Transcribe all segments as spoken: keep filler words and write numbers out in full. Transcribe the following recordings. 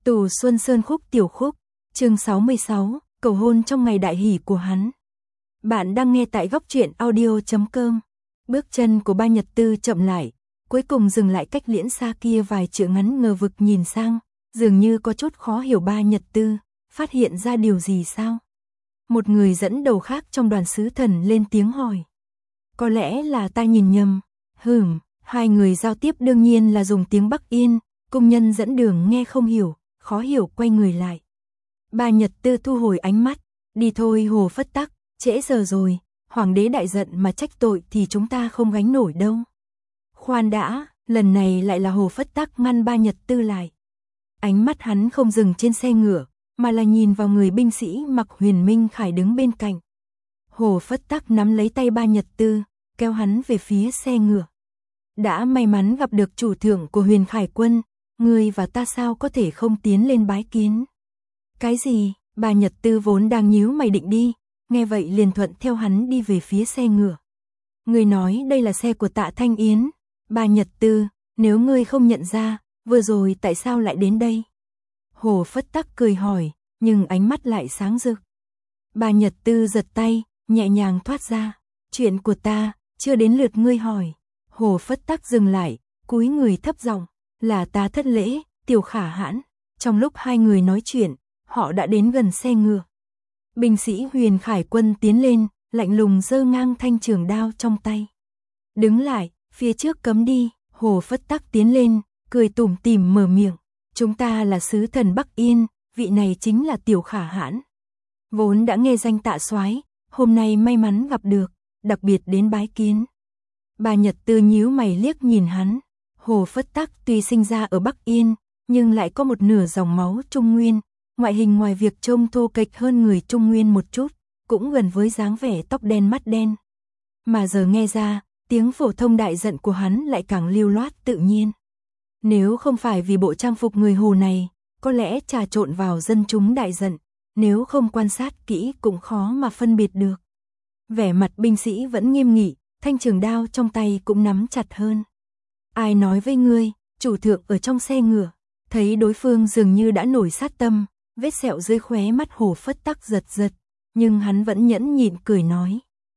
Tù Xuân Sơn Khúc tiểu khúc, chương sáu mươi sáu, cầu hôn trong ngày đại hỷ của hắn. Bạn đang nghe tại góc truyện audio chấm com. Bước chân của Ba Nhật Tư chậm lại, cuối cùng dừng lại cách Liễn Sa kia vài trượng ngắn, ngờ vực nhìn sang, dường như có chút khó hiểu. Ba Nhật Tư phát hiện ra điều gì sao? Một người dẫn đầu khác trong đoàn sứ thần lên tiếng hỏi. Có lẽ là ta nhìn nhầm. Hừm, hai người giao tiếp đương nhiên là dùng tiếng Bắc Yên, công nhân dẫn đường nghe không hiểu, khó hiểu quay người lại. Ba Nhật Tư thu hồi ánh mắt, đi thôi Hồ Phất Tắc, trễ giờ rồi, hoàng đế đại giận mà trách tội thì chúng ta không gánh nổi đâu. Khoan đã, lần này lại là Hồ Phất Tắc ngăn Ba Nhật Tư lại. Ánh mắt hắn không dừng trên xe ngựa, mà là nhìn vào người binh sĩ mặc Huyền Minh Khải đứng bên cạnh. Hồ Phất Tắc nắm lấy tay Ba Nhật Tư, kéo hắn về phía xe ngựa. Đã may mắn gặp được chủ thượng của Huyền Khải quân, ngươi và ta sao có thể không tiến lên bái kiến. Cái gì? Ba Nhật Tư vốn đang nhíu mày định đi, nghe vậy liền thuận theo hắn đi về phía xe ngựa. Ngươi nói đây là xe của Tạ Thanh Yến. Ba Nhật Tư, nếu ngươi không nhận ra, vừa rồi tại sao lại đến đây? Hồ Phất Tắc cười hỏi, nhưng ánh mắt lại sáng rực. Ba Nhật Tư giật tay, nhẹ nhàng thoát ra. Chuyện của ta, chưa đến lượt ngươi hỏi. Hồ Phất Tắc dừng lại, cúi người thấp giọng, là ta thất lễ, Tiểu Khả Hãn. Trong lúc hai người nói chuyện, họ đã đến gần xe ngựa. Binh sĩ Huyền Khải quân tiến lên, lạnh lùng giơ ngang thanh trường đao trong tay. Đứng lại, phía trước cấm đi. Hồ Phất Tắc tiến lên, cười tủm tỉm mở miệng. Chúng ta là sứ thần Bắc Yên, vị này chính là Tiểu Khả Hãn. Vốn đã nghe danh Tạ soái, hôm nay may mắn gặp được, đặc biệt đến bái kiến. Ba Nhật Tư nhíu mày liếc nhìn hắn. Hồ Phất Tắc tuy sinh ra ở Bắc Yên, nhưng lại có một nửa dòng máu Trung Nguyên, ngoại hình ngoài việc trông thô kệch hơn người Trung Nguyên một chút, cũng gần với dáng vẻ tóc đen mắt đen. Mà giờ nghe ra, tiếng phổ thông đại giận của hắn lại càng lưu loát tự nhiên. Nếu không phải vì bộ trang phục người Hồ này, có lẽ trà trộn vào dân chúng đại giận, nếu không quan sát kỹ cũng khó mà phân biệt được. Vẻ mặt binh sĩ vẫn nghiêm nghị, thanh trường đao trong tay cũng nắm chặt hơn. Ai nói với ngươi? Chủ thượng ở trong xe ngựa, thấy đối phương dường như đã nổi sát tâm, vết sẹo dưới khóe mắt Hồ Phất Tắc giật giật, nhưng hắn vẫn nhẫn nhịn cười nói.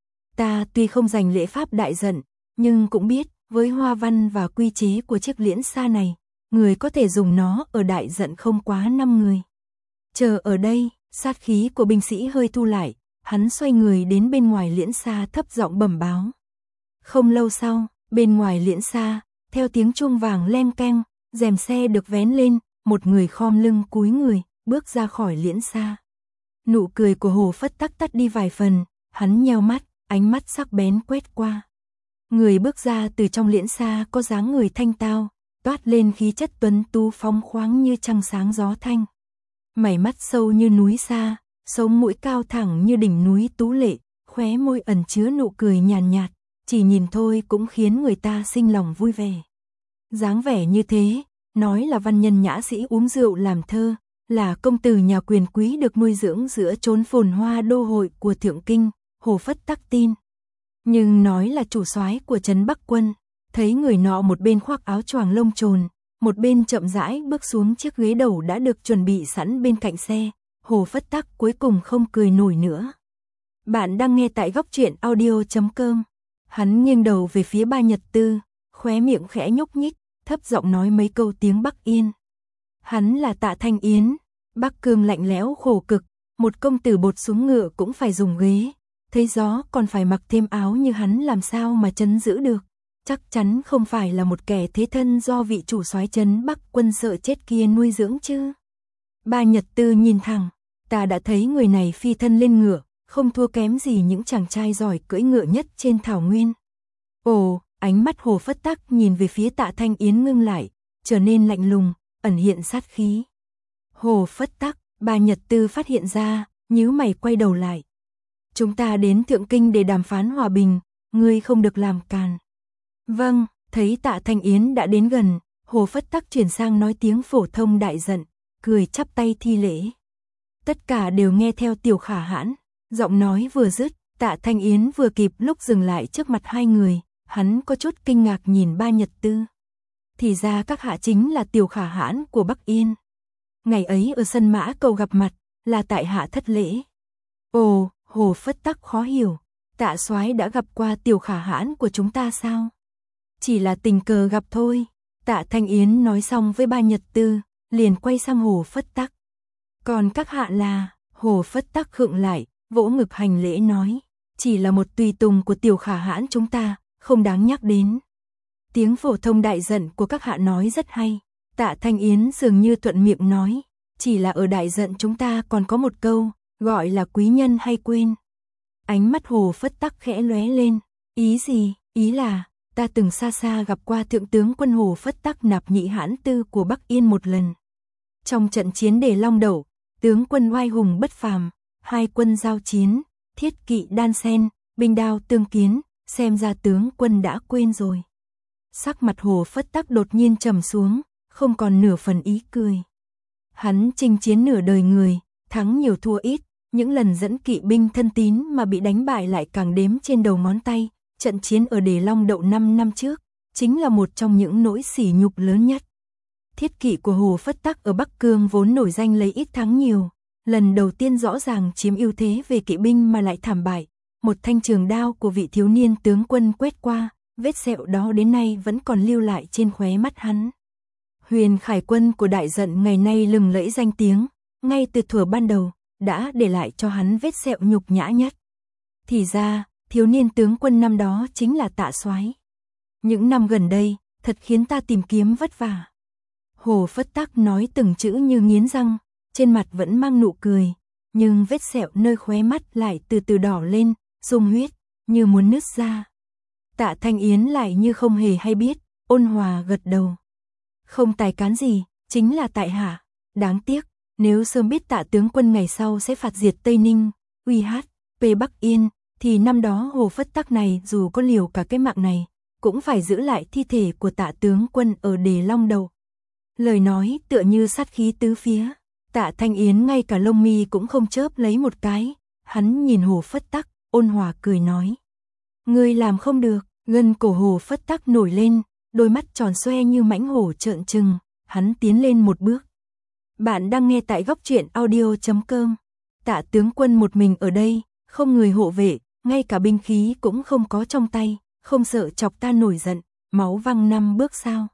Ta tuy không dành lễ pháp đại giận, nhưng cũng biết, với hoa văn và quy chế của chiếc liễn xa này, người có thể dùng nó ở đại giận không quá năm người. Chờ ở đây, sát khí của binh sĩ hơi thu lại, hắn xoay người đến bên ngoài liễn xa thấp giọng bẩm báo. Không lâu sau, bên ngoài liễn xa, theo tiếng chuông vàng leng keng, rèm xe được vén lên, một người khom lưng cúi người, bước ra khỏi liễn xa. Nụ cười của Hồ Phất Tắc tắt đi vài phần, hắn nheo mắt, ánh mắt sắc bén quét qua. Người bước ra từ trong liễn xa có dáng người thanh tao, toát lên khí chất tuấn tú phóng khoáng như trăng sáng gió thanh. Mày mắt sâu như núi xa, sống mũi cao thẳng như đỉnh núi tú lệ, khóe môi ẩn chứa nụ cười nhàn nhạt, chỉ nhìn thôi cũng khiến người ta sinh lòng vui vẻ. Dáng vẻ như thế, nói là văn nhân nhã sĩ uống rượu làm thơ, là công tử nhà quyền quý được nuôi dưỡng giữa chốn phồn hoa đô hội của Thượng Kinh, Hồ Phất Tắc tin. Nhưng nói là chủ soái của trấn Bắc quân, thấy người nọ một bên khoác áo choàng lông trồn, một bên chậm rãi bước xuống chiếc ghế đầu đã được chuẩn bị sẵn bên cạnh xe, Hồ Phất Tắc cuối cùng không cười nổi nữa. Bạn đang nghe tại góc truyện audio chấm com. Hắn nghiêng đầu về phía Ba Nhật Tư, khóe miệng khẽ nhúc nhích, thấp giọng nói mấy câu tiếng Bắc Yên. Hắn là Tạ Thanh Yến. Bắc Cương lạnh lẽo khổ cực, một công tử bột xuống ngựa cũng phải dùng ghế, thấy gió còn phải mặc thêm áo như hắn làm sao mà trấn giữ được. Chắc chắn không phải là một kẻ thế thân do vị chủ soái trấn Bắc quân sợ chết kia nuôi dưỡng chứ. Ba Nhật Tư nhìn thẳng, ta đã thấy người này phi thân lên ngựa, không thua kém gì những chàng trai giỏi cưỡi ngựa nhất trên thảo nguyên. Ồ, ánh mắt Hồ Phất Tắc nhìn về phía Tạ Thanh Yến ngưng lại, trở nên lạnh lùng, ẩn hiện sát khí. Hồ Phất Tắc, Ba Nhật Tư phát hiện ra, nhíu mày quay đầu lại. Chúng ta đến Thượng Kinh để đàm phán hòa bình, ngươi không được làm càn. Vâng, thấy Tạ Thanh Yến đã đến gần, Hồ Phất Tắc chuyển sang nói tiếng phổ thông đại giận, cười chắp tay thi lễ. Tất cả đều nghe theo Tiểu Khả Hãn. Giọng nói vừa dứt, Tạ Thanh Yến vừa kịp lúc dừng lại trước mặt hai người, hắn có chút kinh ngạc nhìn Ba Nhật Tư. Thì ra các hạ chính là Tiểu Khả Hãn của Bắc Yên. ngày ấy ở sân Mã Cầu gặp mặt, là tại hạ thất lễ. Ồ, Hồ Phất Tắc khó hiểu, Tạ soái đã gặp qua Tiểu Khả Hãn của chúng ta sao? Chỉ là tình cờ gặp thôi. Tạ Thanh Yến nói xong với Ba Nhật Tư, liền quay sang Hồ Phất Tắc. Còn các hạ là, Hồ Phất Tắc khựng lại, vỗ ngực hành lễ nói, chỉ là một tùy tùng của Tiểu Khả Hãn chúng ta, không đáng nhắc đến. Tiếng phổ thông đại giận của các hạ nói rất hay. Tạ Thanh Yến dường như thuận miệng nói, chỉ là ở đại giận chúng ta còn có một câu, gọi là quý nhân hay quên. Ánh mắt Hồ Phất Tắc khẽ lóe lên, ý gì? Ý là, ta từng xa xa gặp qua thượng tướng quân Hồ Phất Tắc Nạp Nhị Hãn Tư của Bắc Yên một lần. Trong trận chiến Đề Long Đẩu, tướng quân oai hùng bất phàm, hai quân giao chiến, thiết kỵ đan xen, binh đao tương kiến, xem ra tướng quân đã quên rồi. Sắc mặt Hồ Phất Tắc đột nhiên trầm xuống, không còn nửa phần ý cười. Hắn chinh chiến nửa đời người, thắng nhiều thua ít, những lần dẫn kỵ binh thân tín mà bị đánh bại lại càng đếm trên đầu ngón tay. Trận chiến ở Đề Long Đậu năm năm trước, chính là một trong những nỗi sỉ nhục lớn nhất. Thiết kỵ của Hồ Phất Tắc ở Bắc Cương vốn nổi danh lấy ít thắng nhiều, lần đầu tiên rõ ràng chiếm ưu thế về kỵ binh mà lại thảm bại. Một thanh trường đao của vị thiếu niên tướng quân quét qua, vết sẹo đó đến nay vẫn còn lưu lại trên khóe mắt hắn. Huyền Khải quân của đại giận ngày nay lừng lẫy danh tiếng, ngay từ thuở ban đầu, đã để lại cho hắn vết sẹo nhục nhã nhất. Thì ra, thiếu niên tướng quân năm đó chính là Tạ soái. Những năm gần đây, thật khiến ta tìm kiếm vất vả. Hồ Phất Tắc nói từng chữ như nghiến răng, trên mặt vẫn mang nụ cười, nhưng vết sẹo nơi khóe mắt lại từ từ đỏ lên, sung huyết, như muốn nứt ra. Tạ Thanh Yến lại như không hề hay biết, ôn hòa gật đầu. Không tài cán gì, chính là tại hạ. Đáng tiếc, nếu sớm biết Tạ tướng quân ngày sau sẽ phạt diệt Tây Ninh, uy hát, về Bắc Yên, thì năm đó Hồ Phất Tắc này dù có liều cả cái mạng này, cũng phải giữ lại thi thể của Tạ tướng quân ở Đề Long Đậu. Lời nói tựa như sát khí tứ phía. Tạ Thanh Yến ngay cả lông mi cũng không chớp lấy một cái, hắn nhìn Hồ Phất Tắc, ôn hòa cười nói. Ngươi làm không được. Gân cổ Hồ Phất Tắc nổi lên, đôi mắt tròn xoe như mãnh hổ trợn trừng, hắn tiến lên một bước. Bạn đang nghe tại góc truyện audio chấm com. Tạ tướng quân một mình ở đây, không người hộ vệ, ngay cả binh khí cũng không có trong tay, không sợ chọc ta nổi giận, máu văng năm bước sao?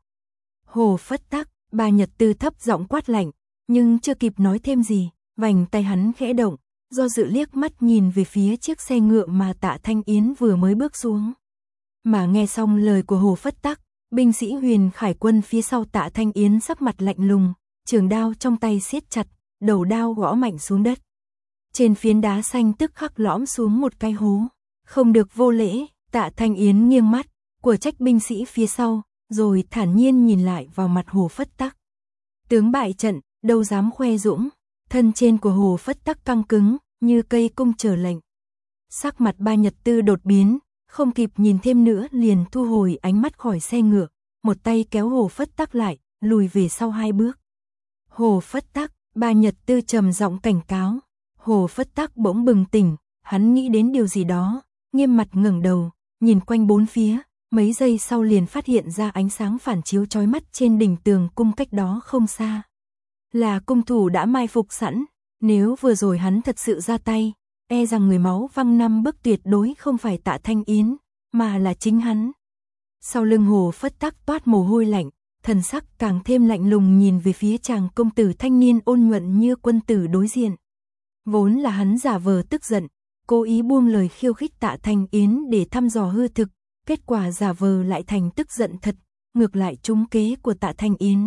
Hồ Phất Tắc, Ba Nhật Tư thấp giọng quát lạnh, nhưng chưa kịp nói thêm gì, vành tay hắn khẽ động, do dự liếc mắt nhìn về phía chiếc xe ngựa mà Tạ Thanh Yến vừa mới bước xuống. Mà nghe xong lời của Hồ Phất Tắc, binh sĩ Huyền Khải quân phía sau Tạ Thanh Yến sắc mặt lạnh lùng, trường đao trong tay siết chặt, đầu đao gõ mạnh xuống đất. Trên phiến đá xanh tức khắc lõm xuống một cái hố. Không được vô lễ. Tạ Thanh Yến nghiêng mắt, của trách binh sĩ phía sau, rồi thản nhiên nhìn lại vào mặt Hồ Phất Tắc. Tướng bại trận, đâu dám khoe dũng, thân trên của Hồ Phất Tắc căng cứng, như cây cung chờ lệnh. Sắc mặt Ba Nhật Tư đột biến, không kịp nhìn thêm nữa liền thu hồi ánh mắt khỏi xe ngựa, một tay kéo Hồ Phất Tắc lại, lùi về sau hai bước. Hồ Phất Tắc, Ba Nhật Tư trầm giọng cảnh cáo. Hồ Phất Tắc bỗng bừng tỉnh, hắn nghĩ đến điều gì đó, nghiêm mặt ngẩng đầu, nhìn quanh bốn phía, mấy giây sau liền phát hiện ra ánh sáng phản chiếu chói mắt trên đỉnh tường cung cách đó không xa. Là cung thủ đã mai phục sẵn, nếu vừa rồi hắn thật sự ra tay, e rằng người máu văng năm bước tuyệt đối không phải Tạ Thanh Yến, mà là chính hắn. Sau lưng Hồ Phất Tắc toát mồ hôi lạnh, thần sắc càng thêm lạnh lùng nhìn về phía chàng công tử thanh niên ôn nhuận như quân tử đối diện. Vốn là hắn giả vờ tức giận, cố ý buông lời khiêu khích Tạ Thanh Yến để thăm dò hư thực, kết quả giả vờ lại thành tức giận thật, ngược lại trúng kế của Tạ Thanh Yến.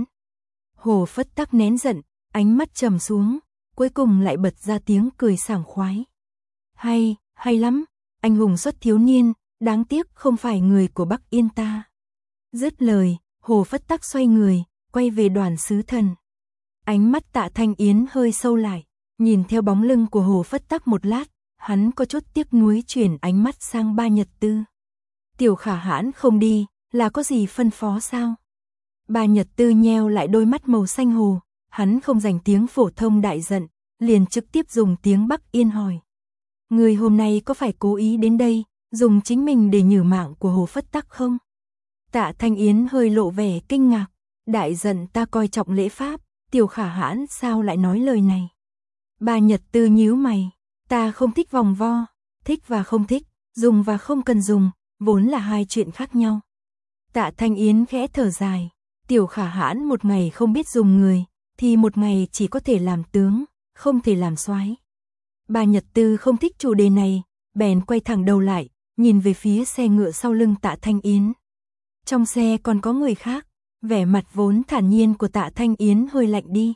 Hồ Phất Tắc nén giận, ánh mắt trầm xuống, cuối cùng lại bật ra tiếng cười sảng khoái. Hay, hay lắm, anh hùng xuất thiếu niên, đáng tiếc không phải người của Bắc Yên ta. Dứt lời, Hồ Phất Tắc xoay người, quay về đoàn sứ thần. Ánh mắt Tạ Thanh Yến hơi sâu lại, nhìn theo bóng lưng của Hồ Phất Tắc một lát, hắn có chút tiếc nuối chuyển ánh mắt sang Ba Nhật Tư. Tiểu Khả Hãn không đi, là có gì phân phó sao? Ba Nhật Tư nheo lại đôi mắt màu xanh hồ, hắn không dành tiếng phổ thông đại giận, liền trực tiếp dùng tiếng Bắc Yên hỏi. Người hôm nay có phải cố ý đến đây, dùng chính mình để nhử mạng của Hồ Phất Tắc không? Tạ Thanh Yến hơi lộ vẻ kinh ngạc, đại giận ta coi trọng lễ pháp, Tiểu Khả Hãn sao lại nói lời này? Bà Nhật Tư nhíu mày, ta không thích vòng vo, thích và không thích, dùng và không cần dùng, vốn là hai chuyện khác nhau. Tạ Thanh Yến khẽ thở dài, Tiểu Khả Hãn một ngày không biết dùng người, thì một ngày chỉ có thể làm tướng, không thể làm soái. Bà Nhật Tư không thích chủ đề này, bèn quay thẳng đầu lại, nhìn về phía xe ngựa sau lưng Tạ Thanh Yến. Trong xe còn có người khác, vẻ mặt vốn thản nhiên của Tạ Thanh Yến hơi lạnh đi.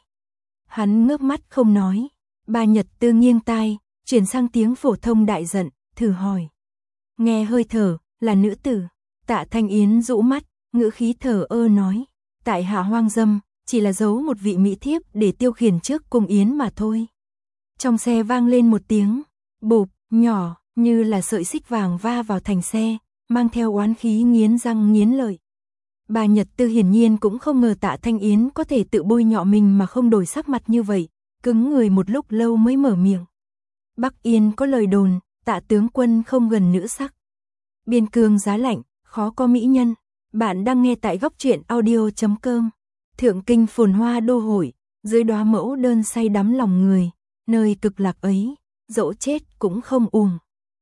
Hắn ngước mắt không nói, bà Nhật Tư nghiêng tai, chuyển sang tiếng phổ thông đại giận, thử hỏi. Nghe hơi thở, là nữ tử. Tạ Thanh Yến rũ mắt, ngữ khí thờ ơ nói, tại hạ hoang dâm, chỉ là giấu một vị mỹ thiếp để tiêu khiển trước cung yến mà thôi. Trong xe vang lên một tiếng, bụp, nhỏ, như là sợi xích vàng va vào thành xe, mang theo oán khí nghiến răng nghiến lợi. Bà Nhật Tư hiển nhiên cũng không ngờ Tạ Thanh Yến có thể tự bôi nhọ mình mà không đổi sắc mặt như vậy, cứng người một lúc lâu mới mở miệng. Bắc Yên có lời đồn, Tạ tướng quân không gần nữ sắc. Biên cương giá lạnh, khó có mỹ nhân. Bạn đang nghe tại góc truyện audio chấm com. Thượng kinh phồn hoa đô hội, dưới đóa mẫu đơn say đắm lòng người, nơi cực lạc ấy, dẫu chết cũng không uổng.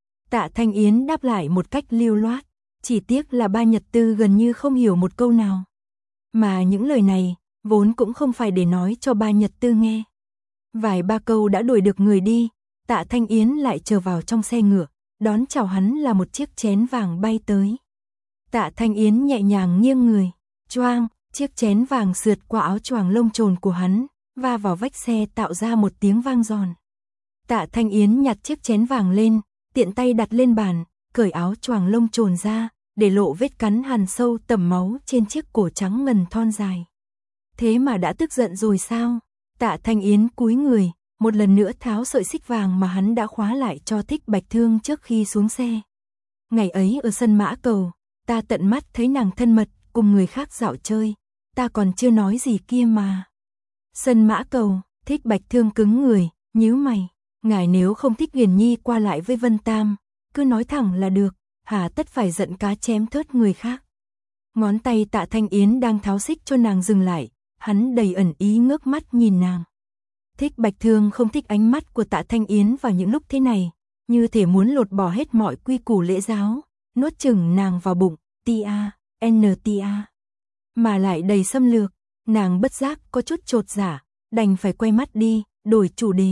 Tạ Thanh Yến đáp lại một cách lưu loát, chỉ tiếc là ba Nhật Tư gần như không hiểu một câu nào. Mà những lời này, vốn cũng không phải để nói cho ba Nhật Tư nghe. Vài ba câu đã đuổi được người đi, Tạ Thanh Yến lại trở vào trong xe ngựa, đón chào hắn là một chiếc chén vàng bay tới. Tạ Thanh Yến nhẹ nhàng nghiêng người, choang, chiếc chén vàng sượt qua áo choàng lông trồn của hắn, va vào vách xe tạo ra một tiếng vang giòn. Tạ Thanh Yến nhặt chiếc chén vàng lên, tiện tay đặt lên bàn, cởi áo choàng lông trồn ra, để lộ vết cắn hằn sâu tẩm máu trên chiếc cổ trắng ngần thon dài. Thế mà đã tức giận rồi sao? Tạ Thanh Yến cúi người, một lần nữa tháo sợi xích vàng mà hắn đã khóa lại cho Thích Bạch Thương trước khi xuống xe. Ngày ấy ở sân Mã Cầu, ta tận mắt thấy nàng thân mật cùng người khác dạo chơi, ta còn chưa nói gì kia mà. Sân Mã Cầu, Thích Bạch Thương cứng người, nhíu mày, ngài nếu không thích Huyền Nhi qua lại với Vân Tam, cứ nói thẳng là được, hà tất phải giận cá chém thớt người khác. Ngón tay Tạ Thanh Yến đang tháo xích cho nàng dừng lại, hắn đầy ẩn ý ngước mắt nhìn nàng. Thích Bạch Thương không thích ánh mắt của Tạ Thanh Yến vào những lúc thế này, như thể muốn lột bỏ hết mọi quy củ lễ giáo, nuốt chửng nàng vào bụng, tia, ntia. Mà lại đầy xâm lược, nàng bất giác có chút chột dạ, đành phải quay mắt đi, đổi chủ đề.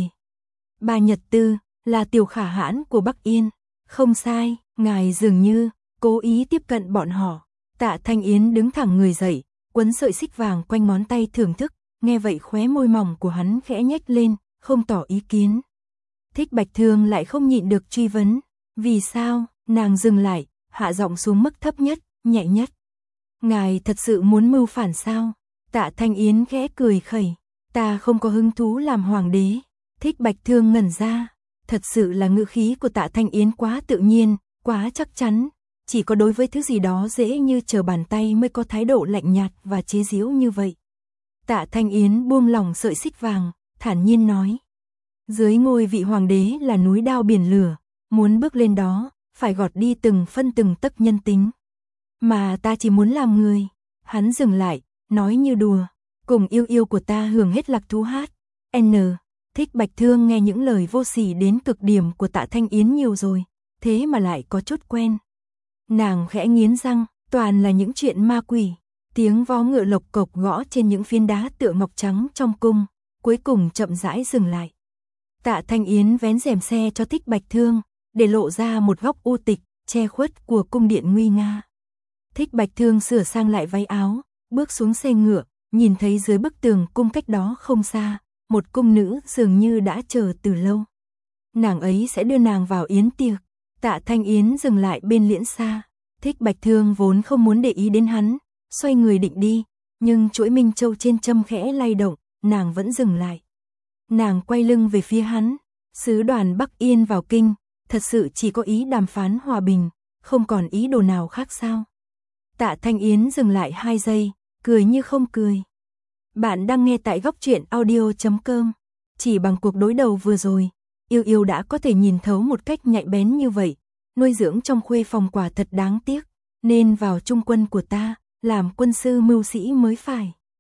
Bà Nhật Tư, là Tiểu Khả Hãn của Bắc Yên. Không sai, ngài dường như cố ý tiếp cận bọn họ. Tạ Thanh Yến đứng thẳng người dậy, quấn sợi xích vàng quanh ngón tay thưởng thức, nghe vậy khóe môi mỏng của hắn khẽ nhếch lên, không tỏ ý kiến. Thích Bạch Thương lại không nhịn được truy vấn, vì sao? Nàng dừng lại, hạ giọng xuống mức thấp nhất, nhẹ nhất. Ngài thật sự muốn mưu phản sao? Tạ Thanh Yến khẽ cười khẩy, ta không có hứng thú làm hoàng đế. Thích Bạch Thương ngẩn ra, thật sự là ngữ khí của Tạ Thanh Yến quá tự nhiên, quá chắc chắn, chỉ có đối với thứ gì đó dễ như trở bàn tay mới có thái độ lạnh nhạt và chế giễu như vậy. Tạ Thanh Yến buông lỏng sợi xích vàng, thản nhiên nói, dưới ngôi vị hoàng đế là núi đao biển lửa, muốn bước lên đó, phải gọt đi từng phân từng tấc nhân tính. Mà ta chỉ muốn làm người. Hắn dừng lại, nói như đùa, cùng yêu yêu của ta hưởng hết lạc thú hát. N. Thích Bạch Thương nghe những lời vô sỉ đến cực điểm của Tạ Thanh Yến nhiều rồi, thế mà lại có chút quen. Nàng khẽ nghiến răng, toàn là những chuyện ma quỷ. Tiếng vó ngựa lộc cộc gõ trên những phiến đá tựa ngọc trắng trong cung, cuối cùng chậm rãi dừng lại. Tạ Thanh Yến vén rèm xe cho Thích Bạch Thương, để lộ ra một góc u tịch, che khuất của cung điện nguy nga. Thích Bạch Thương sửa sang lại váy áo, bước xuống xe ngựa, nhìn thấy dưới bức tường cung cách đó không xa, một cung nữ dường như đã chờ từ lâu. Nàng ấy sẽ đưa nàng vào yến tiệc. Tạ Thanh Yến dừng lại bên liễn xa. Thích Bạch Thương vốn không muốn để ý đến hắn, xoay người định đi, nhưng chuỗi minh châu trên châm khẽ lay động, nàng vẫn dừng lại. Nàng quay lưng về phía hắn, sứ đoàn Bắc Yên vào kinh, thật sự chỉ có ý đàm phán hòa bình, không còn ý đồ nào khác sao? Tạ Thanh Yến dừng lại hai giây, cười như không cười. Bạn đang nghe tại góc truyện audio chấm com. Chỉ bằng cuộc đối đầu vừa rồi, Yêu Yêu đã có thể nhìn thấu một cách nhạy bén như vậy, nuôi dưỡng trong khuê phòng quả thật đáng tiếc, nên vào trung quân của ta, làm quân sư mưu sĩ mới phải.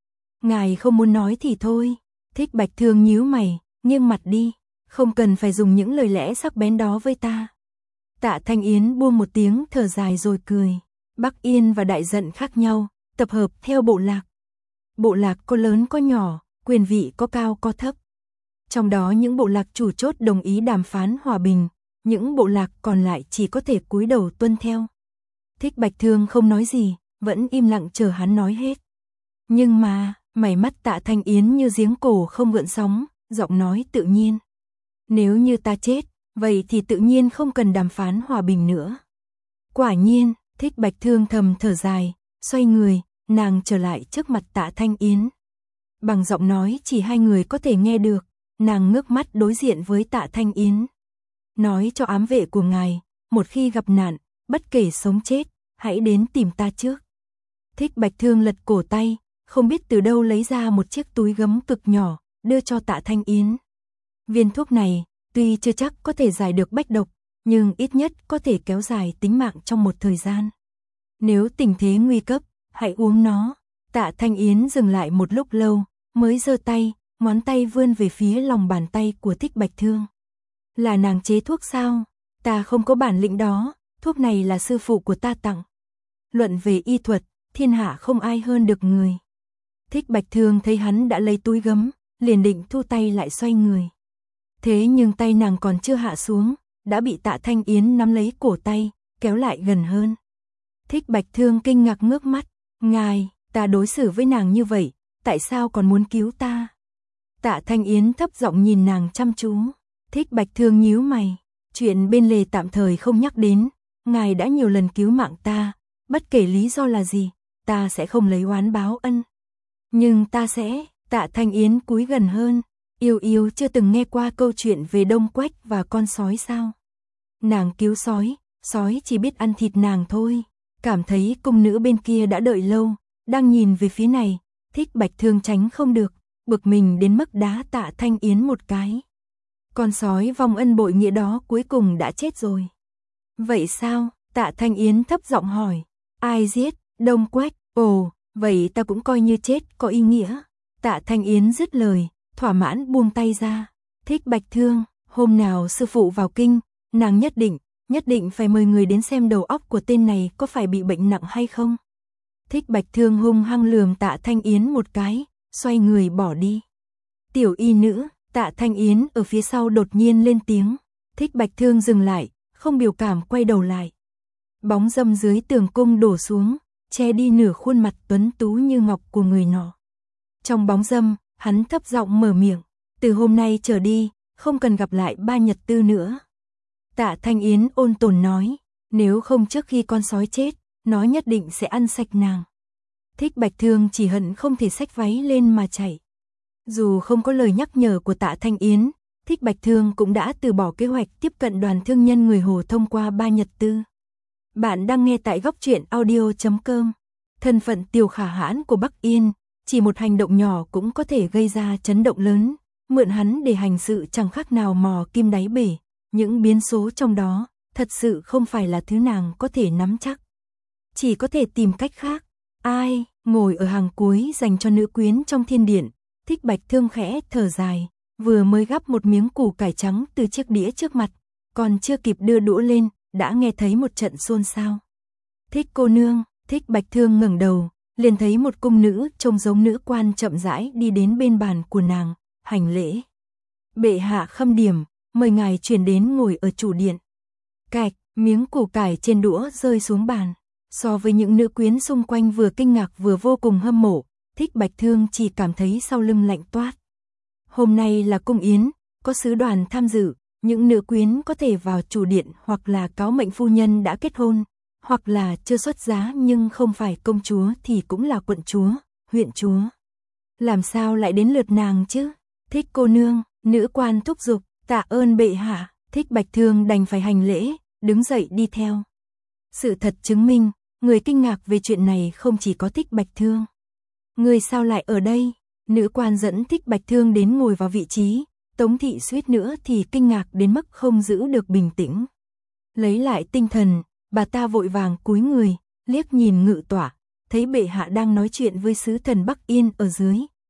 Ngài không muốn nói thì thôi. Thích Bạch Thương nhíu mày, nghiêng mặt đi, không cần phải dùng những lời lẽ sắc bén đó với ta. Tạ Thanh Yến buông một tiếng thở dài rồi cười. Bắc Yên và Đại Dận khác nhau, tập hợp theo bộ lạc. Bộ lạc có lớn có nhỏ, quyền vị có cao có thấp. Trong đó những bộ lạc chủ chốt đồng ý đàm phán hòa bình, những bộ lạc còn lại chỉ có thể cúi đầu tuân theo. Thích Bạch Thương không nói gì, vẫn im lặng chờ hắn nói hết. Nhưng mà, mày mắt Tạ Thanh Yến như giếng cổ không gợn sóng, giọng nói tự nhiên. Nếu như ta chết, vậy thì tự nhiên không cần đàm phán hòa bình nữa. Quả nhiên, Thích Bạch Thương thầm thở dài, xoay người, nàng trở lại trước mặt Tạ Thanh Yến. Bằng giọng nói chỉ hai người có thể nghe được, nàng ngước mắt đối diện với Tạ Thanh Yến. Nói cho ám vệ của ngài, một khi gặp nạn, bất kể sống chết, hãy đến tìm ta trước. Thích Bạch Thương lật cổ tay, không biết từ đâu lấy ra một chiếc túi gấm cực nhỏ, đưa cho Tạ Thanh Yến. Viên thuốc này, tuy chưa chắc có thể giải được bách độc, nhưng ít nhất có thể kéo dài tính mạng trong một thời gian. Nếu tình thế nguy cấp, hãy uống nó. Tạ Thanh Yến dừng lại một lúc lâu, mới giơ tay, ngón tay vươn về phía lòng bàn tay của Thích Bạch Thương. Là nàng chế thuốc sao? Ta không có bản lĩnh đó, thuốc này là sư phụ của ta tặng. Luận về y thuật, thiên hạ không ai hơn được người. Thích Bạch Thương thấy hắn đã lấy túi gấm, liền định thu tay lại xoay người. Thế nhưng tay nàng còn chưa hạ xuống, đã bị Tạ Thanh Yến nắm lấy cổ tay, kéo lại gần hơn. Thích Bạch Thương kinh ngạc ngước mắt, ngài, ta đối xử với nàng như vậy, tại sao còn muốn cứu ta? Tạ Thanh Yến thấp giọng nhìn nàng chăm chú. Thích Bạch Thương nhíu mày, chuyện bên lề tạm thời không nhắc đến, ngài đã nhiều lần cứu mạng ta, bất kể lý do là gì, ta sẽ không lấy oán báo ân. Nhưng ta sẽ, Tạ Thanh Yến cúi gần hơn, yêu yêu chưa từng nghe qua câu chuyện về Đông Quách và con sói sao? Nàng cứu sói, sói chỉ biết ăn thịt nàng thôi. Cảm thấy cung nữ bên kia đã đợi lâu, đang nhìn về phía này, Thích Bạch Thương tránh không được, bực mình đến mức đá Tạ Thanh Yến một cái. Con sói vong ân bội nghĩa đó cuối cùng đã chết rồi. Vậy sao? Tạ Thanh Yến thấp giọng hỏi. Ai giết? Đông Quách. Ồ, vậy ta cũng coi như chết có ý nghĩa. Tạ Thanh Yến dứt lời, thỏa mãn buông tay ra. Thích Bạch Thương, hôm nào sư phụ vào kinh, nàng nhất định, nhất định phải mời người đến xem đầu óc của tên này có phải bị bệnh nặng hay không. Thích Bạch Thương hung hăng lườm Tạ Thanh Yến một cái, xoay người bỏ đi. Tiểu y nữ, Tạ Thanh Yến ở phía sau đột nhiên lên tiếng. Thích Bạch Thương dừng lại, không biểu cảm quay đầu lại. Bóng râm dưới tường cung đổ xuống, che đi nửa khuôn mặt tuấn tú như ngọc của người nọ. Trong bóng râm, hắn thấp giọng mở miệng. Từ hôm nay trở đi, không cần gặp lại Ba Nhật Tư nữa. Tạ Thanh Yến ôn tồn nói, nếu không trước khi con sói chết, nó nhất định sẽ ăn sạch nàng. Thích Bạch Thương chỉ hận không thể xách váy lên mà chạy. Dù không có lời nhắc nhở của Tạ Thanh Yến, Thích Bạch Thương cũng đã từ bỏ kế hoạch tiếp cận đoàn thương nhân người Hồ thông qua Ba Nhật Tư. Bạn đang nghe tại góc truyện audio chấm com. Thân phận Tiêu Khả Hãn của Bắc Yên, chỉ một hành động nhỏ cũng có thể gây ra chấn động lớn, mượn hắn để hành sự chẳng khác nào mò kim đáy bể, những biến số trong đó, thật sự không phải là thứ nàng có thể nắm chắc. Chỉ có thể tìm cách khác. Ai, ngồi ở hàng cuối dành cho nữ quyến trong thiên điện, Thích Bạch Thương khẽ thở dài, vừa mới gắp một miếng củ cải trắng từ chiếc đĩa trước mặt, còn chưa kịp đưa đũa lên, đã nghe thấy một trận xôn xao. Thích cô nương, Thích Bạch Thương ngẩng đầu, liền thấy một cung nữ trông giống nữ quan chậm rãi đi đến bên bàn của nàng, hành lễ. Bệ hạ khâm điểm, mời ngài chuyển đến ngồi ở chủ điện. Cạch, miếng củ cải trên đũa rơi xuống bàn. So với những nữ quyến xung quanh vừa kinh ngạc vừa vô cùng hâm mộ, Thích Bạch Thương chỉ cảm thấy sau lưng lạnh toát. Hôm nay là cung yến, có sứ đoàn tham dự, những nữ quyến có thể vào chủ điện hoặc là cáo mệnh phu nhân đã kết hôn, hoặc là chưa xuất giá nhưng không phải công chúa thì cũng là quận chúa, huyện chúa. Làm sao lại đến lượt nàng chứ? Thích cô nương, nữ quan thúc giục, tạ ơn bệ hạ. Thích Bạch Thương đành phải hành lễ, đứng dậy đi theo. Sự thật chứng minh, người kinh ngạc về chuyện này không chỉ có Thích Bạch Thương. Người sao lại ở đây? Nữ quan dẫn Thích Bạch Thương đến ngồi vào vị trí, Tống thị suýt nữa thì kinh ngạc đến mức không giữ được bình tĩnh. Lấy lại tinh thần, bà ta vội vàng cúi người, liếc nhìn ngự tỏa, thấy bệ hạ đang nói chuyện với sứ thần Bắc Yên ở dưới,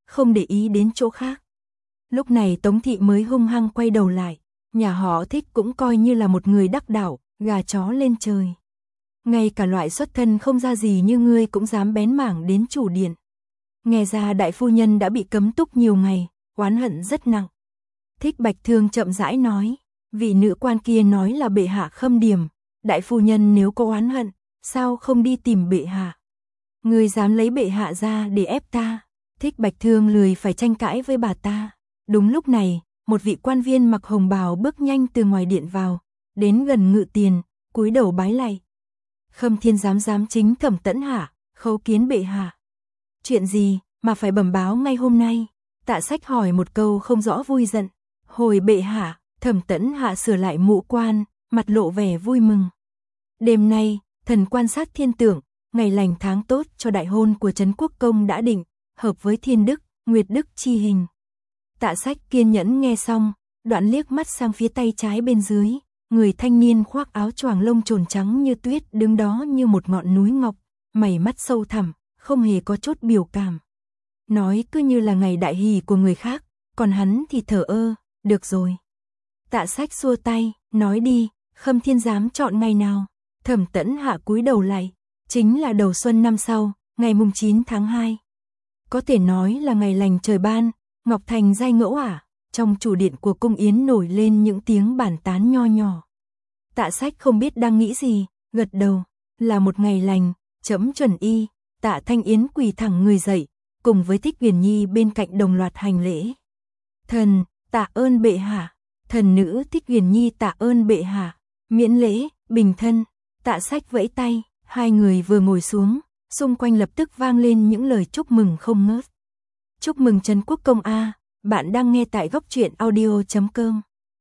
không để ý đến chỗ khác. Lúc này Tống Thị mới hung hăng quay đầu lại, nhà họ Thích cũng coi như là một người đắc đạo, gà chó lên trời. Ngay cả loại xuất thân không ra gì như ngươi cũng dám bén mảng đến chủ điện. Nghe ra đại phu nhân đã bị cấm túc nhiều ngày, oán hận rất nặng. Thích Bạch Thương chậm rãi nói, vị nữ quan kia nói là bệ hạ khâm điểm, đại phu nhân nếu có oán hận, sao không đi tìm bệ hạ? Ngươi dám lấy bệ hạ ra để ép ta? Thích Bạch Thương lười phải tranh cãi với bà ta. Đúng lúc này, một vị quan viên mặc hồng bào bước nhanh từ ngoài điện vào, đến gần Ngự Tiền, cúi đầu bái lạy. Khâm Thiên giám giám chính Thẩm Tẫn Hạ, khấu kiến bệ hạ. Chuyện gì mà phải bẩm báo ngay hôm nay? Tạ Sách hỏi một câu không rõ vui giận. Hồi bệ hạ, Thẩm Tẫn Hạ sửa lại mũ quan, mặt lộ vẻ vui mừng. Đêm nay, thần quan sát thiên tượng, ngày lành tháng tốt cho đại hôn của Trấn Quốc Công đã định, hợp với thiên đức, nguyệt đức chi hình. Tạ Sách kiên nhẫn nghe xong, đoạn liếc mắt sang phía tay trái bên dưới, người thanh niên khoác áo choàng lông trồn trắng như tuyết đứng đó như một ngọn núi ngọc, mày mắt sâu thẳm, không hề có chút biểu cảm. Nói cứ như là ngày đại hỷ của người khác, còn hắn thì thờ ơ, được rồi. Tạ Sách xua tay, nói đi, Khâm Thiên giám chọn ngày nào? Thẩm Tẫn Hạ cúi đầu lại, chính là đầu xuân năm sau, ngày mùng chín tháng hai. Có thể nói là ngày lành trời ban, Ngọc Thành giai ngẫu ả, trong chủ điện của cung yến nổi lên những tiếng bàn tán nho nhỏ. Tạ Sách không biết đang nghĩ gì, gật đầu, là một ngày lành, chấm chuẩn y. Tạ Thanh Yến quỳ thẳng người dậy, cùng với Thích Huyền Nhi bên cạnh đồng loạt hành lễ. Thần, tạ ơn bệ hạ. Thần nữ Thích Huyền Nhi tạ ơn bệ hạ. Miễn lễ, bình thân. Tạ Sách vẫy tay, hai người vừa ngồi xuống, xung quanh lập tức vang lên những lời chúc mừng không ngớt. Chúc mừng Trấn Quốc Công a, bạn đang nghe tại góc truyện audio chấm com.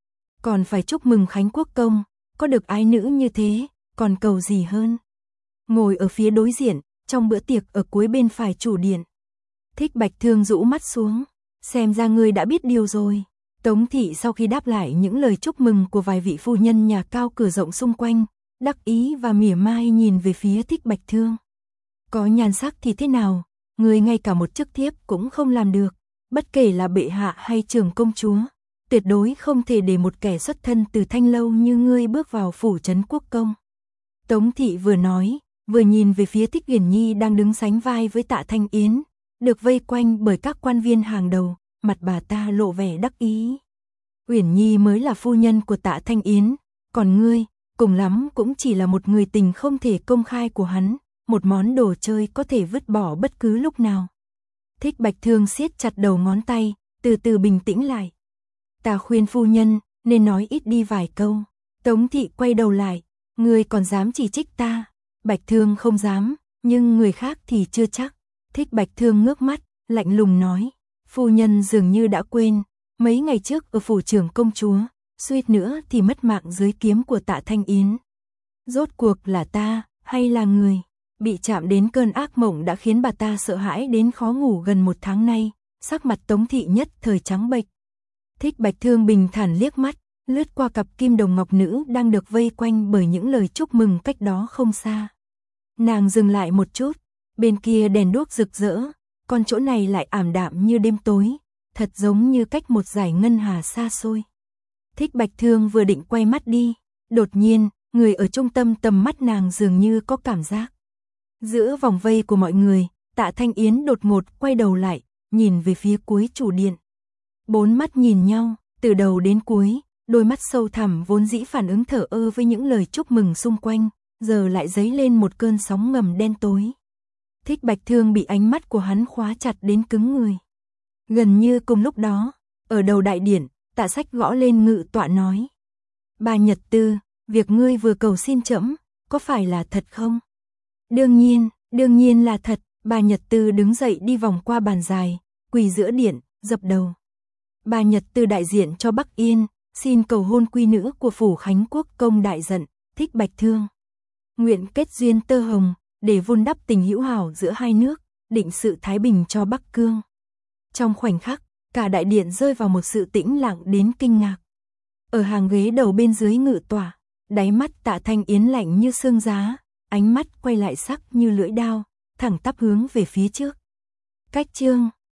Còn phải chúc mừng Khánh Quốc Công, có được ái nữ như thế, còn cầu gì hơn. Ngồi ở phía đối diện, trong bữa tiệc ở cuối bên phải chủ điện. Thích Bạch Thương rũ mắt xuống, xem ra ngươi đã biết điều rồi. Tống Thị sau khi đáp lại những lời chúc mừng của vài vị phu nhân nhà cao cửa rộng xung quanh, đắc ý và mỉa mai nhìn về phía Thích Bạch Thương. Có nhan sắc thì thế nào, ngươi ngay cả một chức thiếp cũng không làm được, bất kể là bệ hạ hay trưởng công chúa, tuyệt đối không thể để một kẻ xuất thân từ Thanh Lâu như ngươi bước vào phủ Trấn Quốc Công. Tống Thị vừa nói, vừa nhìn về phía Thích Huyền Nhi đang đứng sánh vai với Tạ Thanh Yến, được vây quanh bởi các quan viên hàng đầu, mặt bà ta lộ vẻ đắc ý. Huyền Nhi mới là phu nhân của Tạ Thanh Yến, còn ngươi, cùng lắm cũng chỉ là một người tình không thể công khai của hắn, một món đồ chơi có thể vứt bỏ bất cứ lúc nào. Thích Bạch Thương siết chặt đầu ngón tay, từ từ bình tĩnh lại. Ta khuyên phu nhân, nên nói ít đi vài câu. Tống Thị quay đầu lại, ngươi còn dám chỉ trích ta? Bạch Thương không dám, nhưng người khác thì chưa chắc. Thích Bạch Thương ngước mắt, lạnh lùng nói, phu nhân dường như đã quên, mấy ngày trước ở phủ trưởng công chúa, suýt nữa thì mất mạng dưới kiếm của Tạ Thanh Yến. Rốt cuộc là ta, hay là người? Bị chạm đến cơn ác mộng đã khiến bà ta sợ hãi đến khó ngủ gần một tháng nay, sắc mặt Tống Thị nhất thời trắng bệch. Thích Bạch Thương bình thản liếc mắt, lướt qua cặp kim đồng ngọc nữ đang được vây quanh bởi những lời chúc mừng cách đó không xa. Nàng dừng lại một chút, bên kia đèn đuốc rực rỡ, còn chỗ này lại ảm đạm như đêm tối, thật giống như cách một dải ngân hà xa xôi. Thích Bạch Thương vừa định quay mắt đi, đột nhiên, người ở trung tâm tầm mắt nàng dường như có cảm giác. Giữa vòng vây của mọi người, Tạ Thanh Yến đột ngột quay đầu lại, nhìn về phía cuối chủ điện. Bốn mắt nhìn nhau, từ đầu đến cuối, đôi mắt sâu thẳm vốn dĩ phản ứng thờ ơ với những lời chúc mừng xung quanh, giờ lại dấy lên một cơn sóng ngầm đen tối. Thích Bạch Thương bị ánh mắt của hắn khóa chặt đến cứng người. Gần như cùng lúc đó, ở đầu đại điện, Tạ Sách gõ lên ngự tọa nói. Bà Nhật Tư, việc ngươi vừa cầu xin trẫm, có phải là thật không? Đương nhiên, đương nhiên là thật. Bà Nhật Tư đứng dậy đi vòng qua bàn dài, quỳ giữa điện, dập đầu. Bà Nhật Tư đại diện cho Bắc Yên, xin cầu hôn quy nữ của phủ Khánh Quốc Công đại giận, Thích Bạch Thương. Nguyện kết duyên tơ hồng, để vun đắp tình hữu hảo giữa hai nước, định sự thái bình cho Bắc Cương. Trong khoảnh khắc, cả đại điện rơi vào một sự tĩnh lặng đến kinh ngạc. Ở hàng ghế đầu bên dưới ngự tòa, đáy mắt Tạ Thanh Yến lạnh như xương giá, ánh mắt quay lại sắc như lưỡi đao, thẳng tắp hướng về phía trước. Cách chương